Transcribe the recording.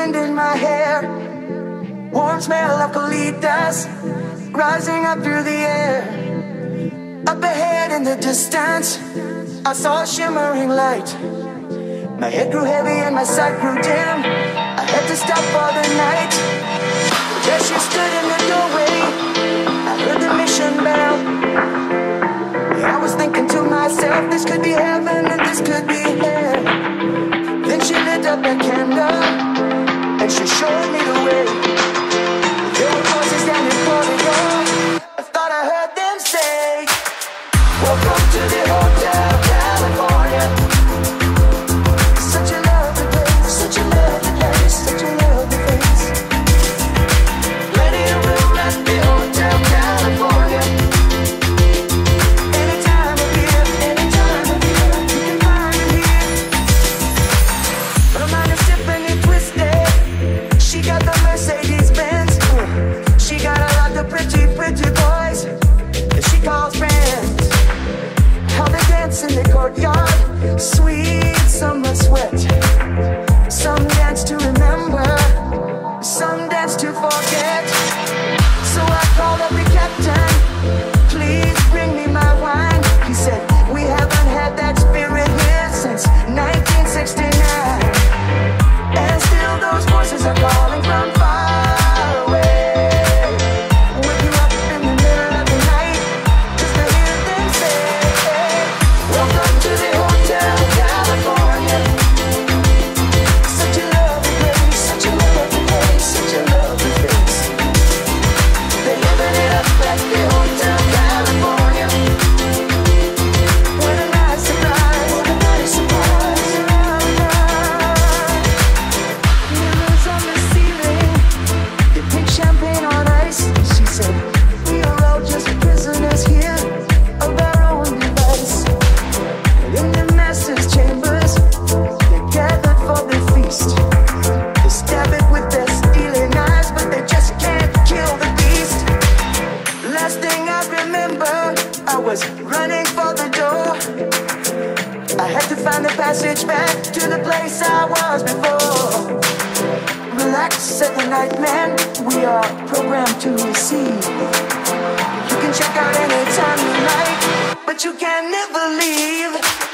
wind in my hair, warm smell of colitas rising up through the air. Up ahead in the distance, I saw a shimmering light. My head grew heavy and my sight grew dim. I had to stop for the night. There she stood in the doorway, I heard the mission bell. I was thinking to myself, this could be heaven and this could be hell. Then she lit up a candle and she showed me the way. There were voices standing for the door. I thought I heard them say, welcome to the Hotel California. Such a lovely place, such a lovely place, such a lovely place. Plenty of room at the Hotel California. Any time of year, you can find me here. Her mind is Tiffany twisted. She got the Mercedes Benz. She got a lot of pretty, pretty boys that she calls friends. How they dance in the courtyard, sweet summer sweat. Some dance to remember, some dance to forget. So I called up the captain, please bring me my wine. He said, we haven't had that spirit here since 1969. And still those voices are calling from far away. Wake you up in the middle of the night just to hear them say, welcome to the Hotel California. Such a lovely place, such a lovely place, such a lovely place. They're living it up at the Hotel California. What a nice surprise, what a nice surprise. Mirrors on the ceiling, they pink champagne on ice. She said, we are all just prisoners here of our own device. And in the master's chambers, they gathered for the feast. They stab it with their steely knives, but they just can't kill the beast. Last thing I remember, I was running for the door. I had to find the passage back to the place I was before. Relax, said the night man, we are programmed to receive. You can check out anytime you like, but you can never leave.